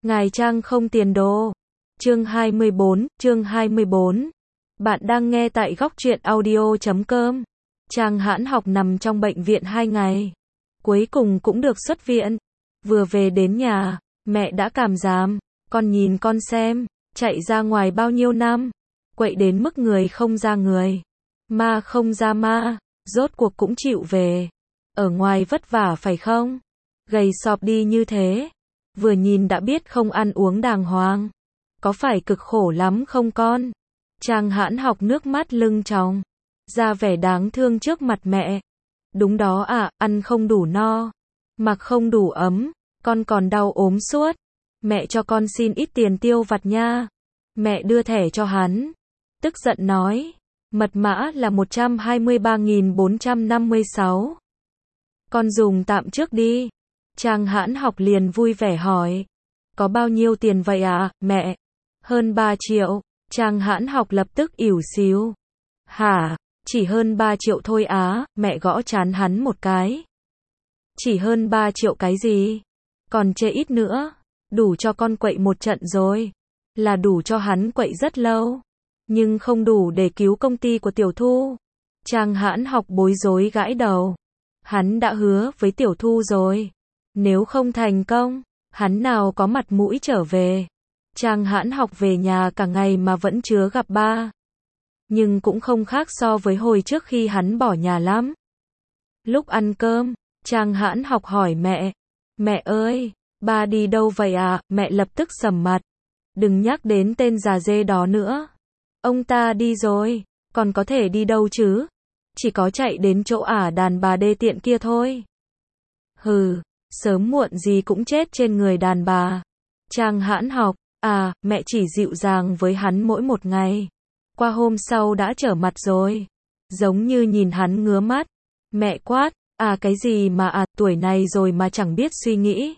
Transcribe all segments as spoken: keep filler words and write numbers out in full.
Ngài Trang không tiền đồ. Chương hai mươi bốn, chương hai mươi bốn. Bạn đang nghe tại góc truyện audio chấm com. Trang Hãn Học nằm trong bệnh viện hai ngày. Cuối cùng cũng được xuất viện. Vừa về đến nhà, mẹ đã cảm giảm. Con nhìn con xem, chạy ra ngoài bao nhiêu năm. Quậy đến mức người không ra người. Ma không ra ma, rốt cuộc cũng chịu về. Ở ngoài vất vả phải không? Gầy sọp đi như thế. Vừa nhìn đã biết không ăn uống đàng hoàng. Có phải cực khổ lắm không con? Trang Hãn Học nước mắt lưng tròng, ra vẻ đáng thương trước mặt mẹ. Đúng đó ạ, à, ăn không đủ no, mặc không đủ ấm, con còn đau ốm suốt. Mẹ cho con xin ít tiền tiêu vặt nha. Mẹ đưa thẻ cho hắn. Tức giận nói, mật mã là một trăm hai mươi ba nghìn bốn trăm năm mươi sáu. Con dùng tạm trước đi. Trang Hãn Học liền vui vẻ hỏi, có bao nhiêu tiền vậy ạ, à, mẹ? Hơn ba triệu. Trang Hãn Học lập tức ỉu xìu. Hả? Chỉ hơn ba triệu thôi á? Mẹ gõ trán hắn một cái. Chỉ hơn ba triệu cái gì? Còn chê ít nữa. Đủ cho con quậy một trận rồi. Là đủ cho hắn quậy rất lâu. Nhưng không đủ để cứu công ty của Tiểu Thu. Trang Hãn Học bối rối gãi đầu. Hắn đã hứa với Tiểu Thu rồi. Nếu không thành công, hắn nào có mặt mũi trở về. Trang Hãn Học về nhà cả ngày mà vẫn chưa gặp ba. Nhưng cũng không khác so với hồi trước khi hắn bỏ nhà lắm. Lúc ăn cơm, Trang Hãn Học hỏi mẹ. Mẹ ơi, ba đi đâu vậy à? Mẹ lập tức sầm mặt. Đừng nhắc đến tên già dê đó nữa. Ông ta đi rồi, còn có thể đi đâu chứ? Chỉ có chạy đến chỗ ả đàn bà đê tiện kia thôi. Hừ, sớm muộn gì cũng chết trên người đàn bà. Trang Hãn Học, à, mẹ chỉ dịu dàng với hắn mỗi một ngày. Qua hôm sau đã trở mặt rồi. Giống như nhìn hắn ngứa mắt. Mẹ quát, à cái gì mà à, tuổi này rồi mà chẳng biết suy nghĩ.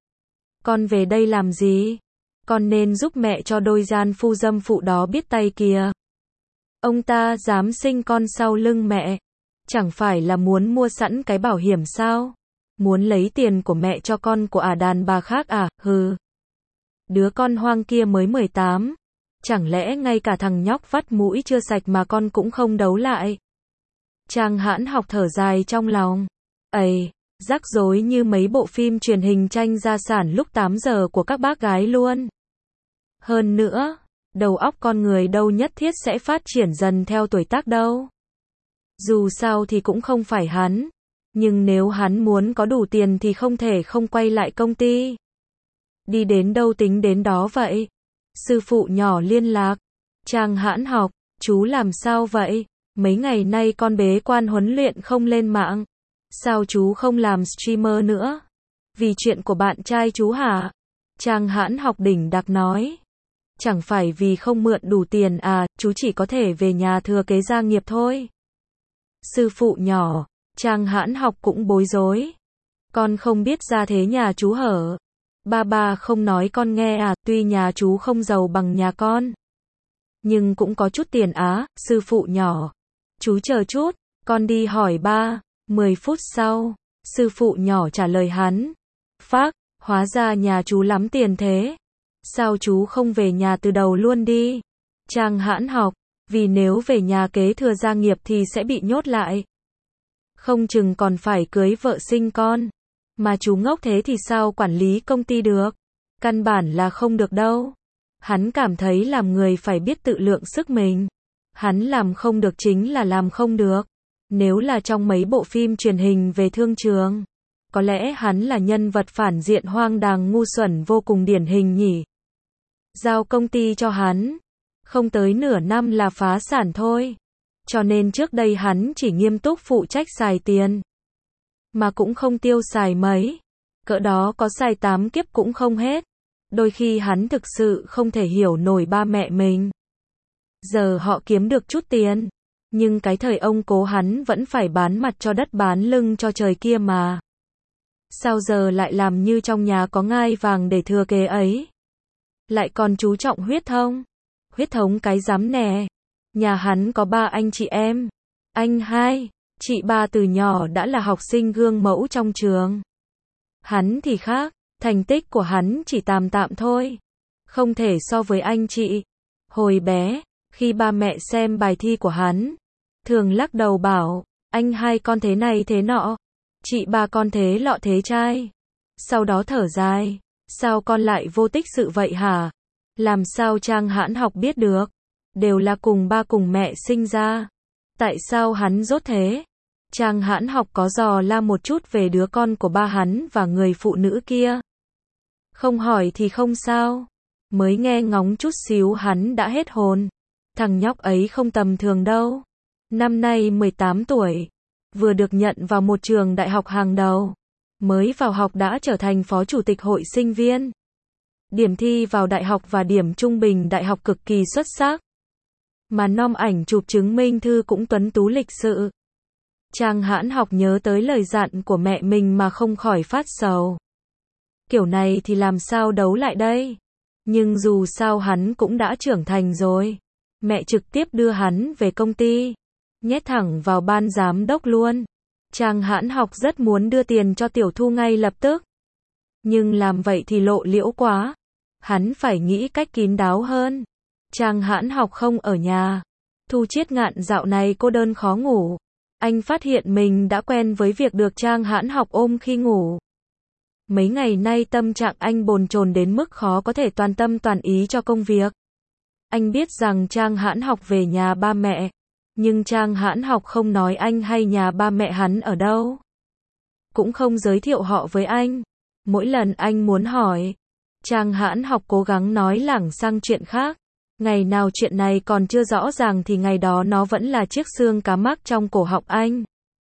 Con về đây làm gì? Con nên giúp mẹ cho đôi gian phu dâm phụ đó biết tay kìa. Ông ta dám sinh con sau lưng mẹ. Chẳng phải là muốn mua sẵn cái bảo hiểm sao? Muốn lấy tiền của mẹ cho con của ả đàn bà khác à, hừ. Đứa con hoang kia mới mười tám. Chẳng lẽ ngay cả thằng nhóc vắt mũi chưa sạch mà con cũng không đấu lại? Trang Hãn Học thở dài trong lòng. Ây, rắc rối như mấy bộ phim truyền hình tranh gia sản lúc tám giờ của các bác gái luôn. Hơn nữa, đầu óc con người đâu nhất thiết sẽ phát triển dần theo tuổi tác đâu. Dù sao thì cũng không phải hắn. Nhưng nếu hắn muốn có đủ tiền thì không thể không quay lại công ty. Đi đến đâu tính đến đó vậy? Sư phụ nhỏ liên lạc. Trang Hãn Học, chú làm sao vậy? Mấy ngày nay con bế quan huấn luyện không lên mạng. Sao chú không làm streamer nữa? Vì chuyện của bạn trai chú hả? Trang Hãn Học đỉnh đặc nói. Chẳng phải vì không mượn đủ tiền à, chú chỉ có thể về nhà thừa kế gia nghiệp thôi. Sư phụ nhỏ, Trang Hãn Học cũng bối rối. Con không biết gia thế nhà chú hở? Ba ba không nói con nghe à, tuy nhà chú không giàu bằng nhà con. Nhưng cũng có chút tiền á, sư phụ nhỏ. Chú chờ chút, con đi hỏi ba. Mười phút sau, sư phụ nhỏ trả lời hắn. Phác, hóa ra nhà chú lắm tiền thế. Sao chú không về nhà từ đầu luôn đi? Trang Hãn Học, vì nếu về nhà kế thừa gia nghiệp thì sẽ bị nhốt lại. Không chừng còn phải cưới vợ sinh con. Mà chú ngốc thế thì sao quản lý công ty được? Căn bản là không được đâu. Hắn cảm thấy làm người phải biết tự lượng sức mình. Hắn làm không được chính là làm không được. Nếu là trong mấy bộ phim truyền hình về thương trường, có lẽ hắn là nhân vật phản diện hoang đàng ngu xuẩn vô cùng điển hình nhỉ. Giao công ty cho hắn, không tới nửa năm là phá sản thôi. Cho nên trước đây hắn chỉ nghiêm túc phụ trách xài tiền. Mà cũng không tiêu xài mấy. Cỡ đó có xài tám kiếp cũng không hết. Đôi khi hắn thực sự không thể hiểu nổi ba mẹ mình. Giờ họ kiếm được chút tiền. Nhưng cái thời ông cố hắn vẫn phải bán mặt cho đất bán lưng cho trời kia mà. Sao giờ lại làm như trong nhà có ngai vàng để thừa kế ấy? Lại còn chú trọng huyết thống. Huyết thống cái rắm nè. Nhà hắn có ba anh chị em. Anh hai, chị ba từ nhỏ đã là học sinh gương mẫu trong trường. Hắn thì khác, Thành tích của hắn chỉ tạm tạm thôi. Không thể so với anh chị. Hồi bé, khi ba mẹ xem bài thi của hắn, thường lắc đầu bảo, anh hai con thế này thế nọ, chị ba con thế lọ thế trai. Sau đó thở dài, sao con lại vô tích sự vậy hả? Làm sao Trang Hãn Học biết được? Đều là cùng ba cùng mẹ sinh ra. Tại sao hắn dốt thế? Trang Hãn Học có dò la một chút về đứa con của ba hắn và người phụ nữ kia. Không hỏi thì không sao. Mới nghe ngóng chút xíu hắn đã hết hồn. Thằng nhóc ấy không tầm thường đâu. Năm nay mười tám tuổi. Vừa được nhận vào một trường đại học hàng đầu. Mới vào học đã trở thành phó chủ tịch hội sinh viên. Điểm thi vào đại học và điểm trung bình đại học cực kỳ xuất sắc. Mà nom ảnh chụp chứng minh thư cũng tuấn tú lịch sự. Trang Hãn Học nhớ tới lời dặn của mẹ mình mà không khỏi phát sầu. Kiểu này thì làm sao đấu lại đây? Nhưng dù sao hắn cũng đã trưởng thành rồi. Mẹ trực tiếp đưa hắn về công ty. Nhét thẳng vào ban giám đốc luôn. Trang Hãn Học rất muốn đưa tiền cho Tiểu Thu ngay lập tức. Nhưng làm vậy thì lộ liễu quá. Hắn phải nghĩ cách kín đáo hơn. Trang Hãn Học không ở nhà. Thu Chiết Ngạn dạo này cô đơn khó ngủ. Anh phát hiện mình đã quen với việc được Trang Hãn Học ôm khi ngủ. Mấy ngày nay tâm trạng anh bồn chồn đến mức khó có thể toàn tâm toàn ý cho công việc. Anh biết rằng Trang Hãn Học về nhà ba mẹ. Nhưng Trang Hãn Học không nói anh hay nhà ba mẹ hắn ở đâu. Cũng không giới thiệu họ với anh. Mỗi lần anh muốn hỏi, Trang Hãn Học cố gắng nói lảng sang chuyện khác. Ngày nào chuyện này còn chưa rõ ràng thì ngày đó nó vẫn là chiếc xương cá mắc trong cổ họng anh.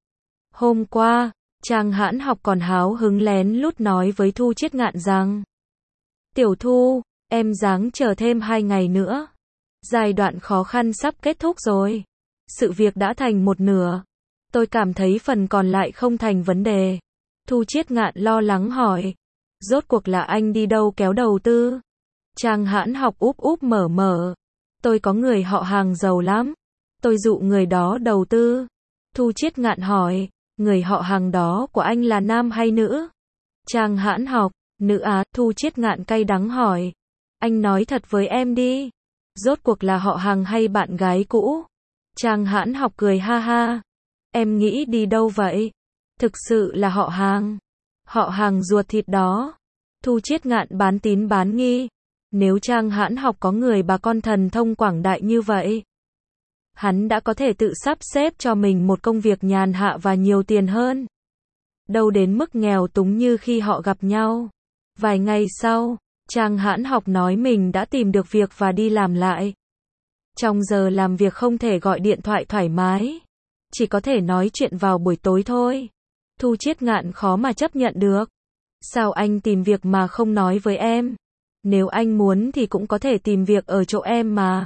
Hôm qua, Trang Hãn Học còn háo hứng lén lút nói với Thu Chiết Ngạn rằng: Tiểu Thu, em ráng chờ thêm hai ngày nữa. Giai đoạn khó khăn sắp kết thúc rồi. Sự việc đã thành một nửa. Tôi cảm thấy phần còn lại không thành vấn đề. Thu Chiết Ngạn lo lắng hỏi: Rốt cuộc là anh đi đâu kéo đầu tư? Trang Hãn Học úp úp mở mở. Tôi có người họ hàng giàu lắm. Tôi dụ người đó đầu tư. Thu Chiết Ngạn hỏi: Người họ hàng đó của anh là nam hay nữ? Trang Hãn Học: Nữ á. Thu Chiết Ngạn cay đắng hỏi: Anh nói thật với em đi. Rốt cuộc là họ hàng hay bạn gái cũ? Trang Hãn Học cười ha ha. Em nghĩ đi đâu vậy? Thực sự là họ hàng. Họ hàng ruột thịt đó. Thu Chiết Ngạn bán tín bán nghi. Nếu Trang Hãn Học có người bà con thần thông quảng đại như vậy, hắn đã có thể tự sắp xếp cho mình một công việc nhàn hạ và nhiều tiền hơn. Đâu đến mức nghèo túng như khi họ gặp nhau. Vài ngày sau, Trang Hãn Học nói mình đã tìm được việc và đi làm lại. Trong giờ làm việc không thể gọi điện thoại thoải mái. Chỉ có thể nói chuyện vào buổi tối thôi. Thu Chiết Ngạn khó mà chấp nhận được. Sao anh tìm việc mà không nói với em? Nếu anh muốn thì cũng có thể tìm việc ở chỗ em mà.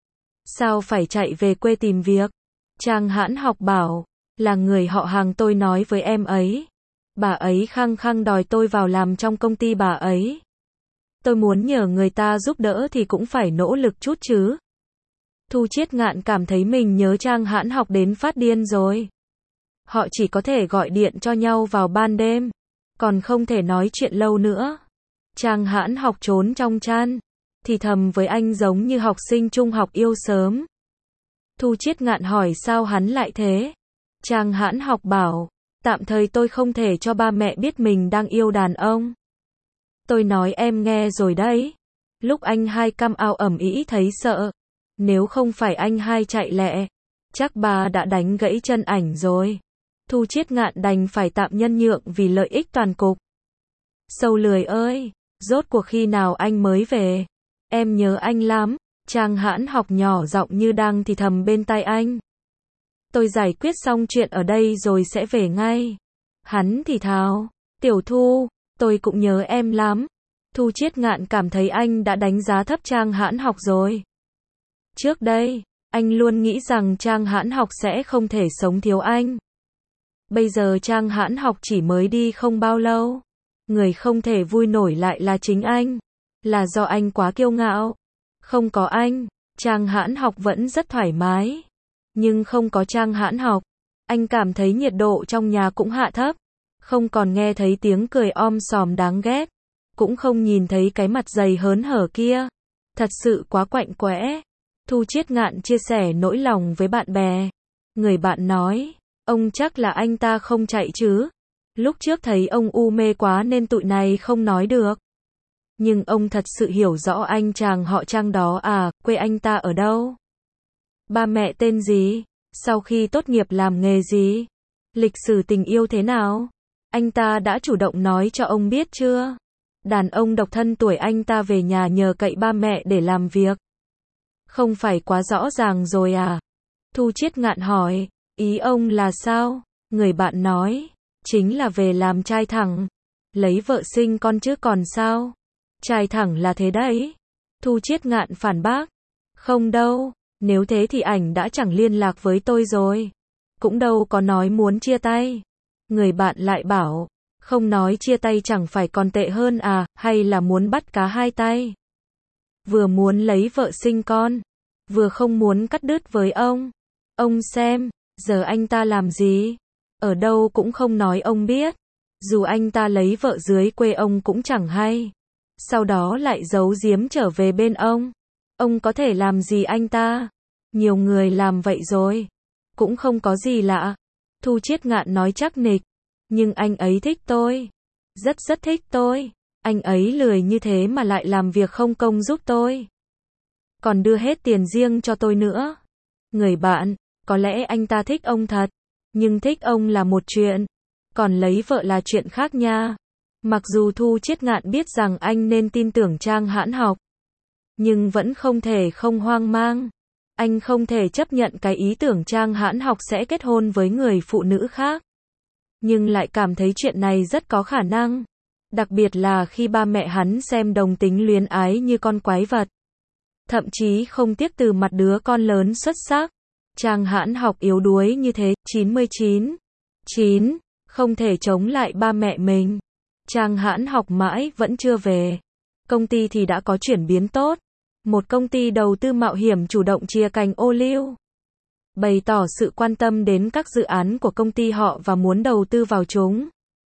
Sao phải chạy về quê tìm việc? Trang Hãn Học bảo, là người họ hàng tôi nói với em ấy. Bà ấy khăng khăng đòi tôi vào làm trong công ty bà ấy. Tôi muốn nhờ người ta giúp đỡ thì cũng phải nỗ lực chút chứ. Thu Chiết Ngạn cảm thấy mình nhớ Trang Hãn Học đến phát điên rồi. Họ chỉ có thể gọi điện cho nhau vào ban đêm, còn không thể nói chuyện lâu nữa. Trang Hãn Học trốn trong chăn, thì thầm với anh giống như học sinh trung học yêu sớm. Thu Chiết Ngạn hỏi sao hắn lại thế. Trang Hãn Học bảo, tạm thời tôi không thể cho ba mẹ biết mình đang yêu đàn ông. Tôi nói em nghe rồi đấy. Lúc anh hai cam ao ẩm ĩ thấy sợ. Nếu không phải anh hai chạy lẹ, chắc bà đã đánh gãy chân ảnh rồi. Thu Chiết Ngạn đành phải tạm nhân nhượng vì lợi ích toàn cục. Sâu lười ơi, rốt cuộc khi nào anh mới về? Em nhớ anh lắm. Trang Hãn Học nhỏ giọng như đang thì thầm bên tai anh. Tôi giải quyết xong chuyện ở đây rồi sẽ về ngay. Hắn thì thào, Tiểu Thu, tôi cũng nhớ em lắm. Thu Chiết Ngạn cảm thấy anh đã đánh giá thấp Trang Hãn Học rồi. Trước đây, anh luôn nghĩ rằng Trang Hãn Học sẽ không thể sống thiếu anh. Bây giờ Trang Hãn Học chỉ mới đi không bao lâu. Người không thể vui nổi lại là chính anh. Là do anh quá kiêu ngạo. Không có anh, Trang Hãn Học vẫn rất thoải mái. Nhưng không có Trang Hãn Học, anh cảm thấy nhiệt độ trong nhà cũng hạ thấp. Không còn nghe thấy tiếng cười om sòm đáng ghét. cũng không nhìn thấy cái mặt dày hớn hở kia. Thật sự quá quạnh quẽ. Thu Chiết Ngạn chia sẻ nỗi lòng với bạn bè. Người bạn nói, ông chắc là anh ta không chạy chứ. Lúc trước thấy ông u mê quá nên tụi này không nói được. Nhưng ông thật sự hiểu rõ anh chàng họ Trang đó à, quê anh ta ở đâu? Ba mẹ tên gì? Sau khi tốt nghiệp làm nghề gì? Lịch sử tình yêu thế nào? Anh ta đã chủ động nói cho ông biết chưa? Đàn ông độc thân tuổi anh ta về nhà nhờ cậy ba mẹ để làm việc. Không phải quá rõ ràng rồi à? Thu Chiết Ngạn hỏi, ý ông là sao? Người bạn nói, chính là về làm trai thẳng. Lấy vợ sinh con chứ còn sao? Trai thẳng là thế đấy. Thu Chiết Ngạn phản bác, không đâu, nếu thế thì ảnh đã chẳng liên lạc với tôi rồi. Cũng đâu có nói muốn chia tay. Người bạn lại bảo, không nói chia tay chẳng phải còn tệ hơn à, hay là muốn bắt cá hai tay? Vừa muốn lấy vợ sinh con, vừa không muốn cắt đứt với ông. Ông xem, giờ anh ta làm gì? Ở đâu cũng không nói ông biết. Dù anh ta lấy vợ dưới quê ông cũng chẳng hay. Sau đó lại giấu giếm trở về bên ông. Ông có thể làm gì anh ta? Nhiều người làm vậy rồi. Cũng không có gì lạ. Thu Chiết Ngạn nói chắc nịch. Nhưng anh ấy thích tôi. Rất rất thích tôi. Anh ấy lười như thế mà lại làm việc không công giúp tôi. Còn đưa hết tiền riêng cho tôi nữa. Người bạn, có lẽ anh ta thích ông thật. Nhưng thích ông là một chuyện. Còn lấy vợ là chuyện khác nha. Mặc dù Thu Chiết Ngạn biết rằng anh nên tin tưởng Trang Hãn Học. Nhưng vẫn không thể không hoang mang. Anh không thể chấp nhận cái ý tưởng Trang Hãn Học sẽ kết hôn với người phụ nữ khác. Nhưng lại cảm thấy chuyện này rất có khả năng. Đặc biệt là khi ba mẹ hắn xem đồng tính luyến ái như con quái vật. Thậm chí không tiếc từ mặt đứa con lớn xuất sắc. Trang Hãn Học yếu đuối như thế, chín mươi chín. chín. Không thể chống lại ba mẹ mình. Trang Hãn Học mãi vẫn chưa về. Công ty thì đã có chuyển biến tốt. Một công ty đầu tư mạo hiểm chủ động chia cành ô liu. Bày tỏ sự quan tâm đến các dự án của công ty họ và muốn đầu tư vào chúng.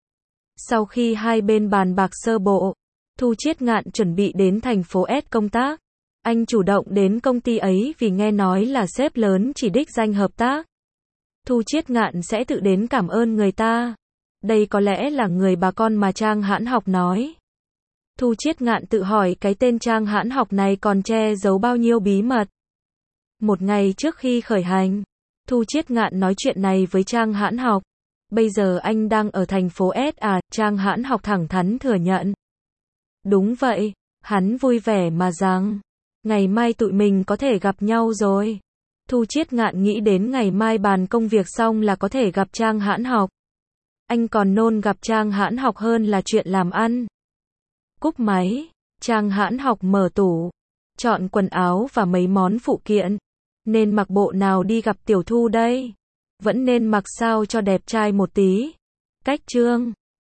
Sau khi hai bên bàn bạc sơ bộ, Thu Chiết Ngạn chuẩn bị đến thành phố S công tác. Anh chủ động đến công ty ấy vì nghe nói là sếp lớn chỉ đích danh hợp tác. Thu Chiết Ngạn sẽ tự đến cảm ơn người ta. Đây có lẽ là người bà con mà Trang Hãn Học nói. Thu Chiết Ngạn tự hỏi cái tên Trang Hãn Học này còn che giấu bao nhiêu bí mật. Một ngày trước khi khởi hành, Thu Chiết Ngạn nói chuyện này với Trang Hãn Học. Bây giờ anh đang ở thành phố S à, Trang Hãn Học thẳng thắn thừa nhận. Đúng vậy, hắn vui vẻ mà rằng, ngày mai tụi mình có thể gặp nhau rồi. Thu Chiết Ngạn nghĩ đến ngày mai bàn công việc xong là có thể gặp Trang Hãn Học. Anh còn nôn gặp Trang Hãn Học hơn là chuyện làm ăn. Cúp máy, Trang Hãn Học mở tủ, chọn quần áo và mấy món phụ kiện. Nên mặc bộ nào đi gặp Tiểu Thu đây? Vẫn nên mặc sao cho đẹp trai một tí. Cách chương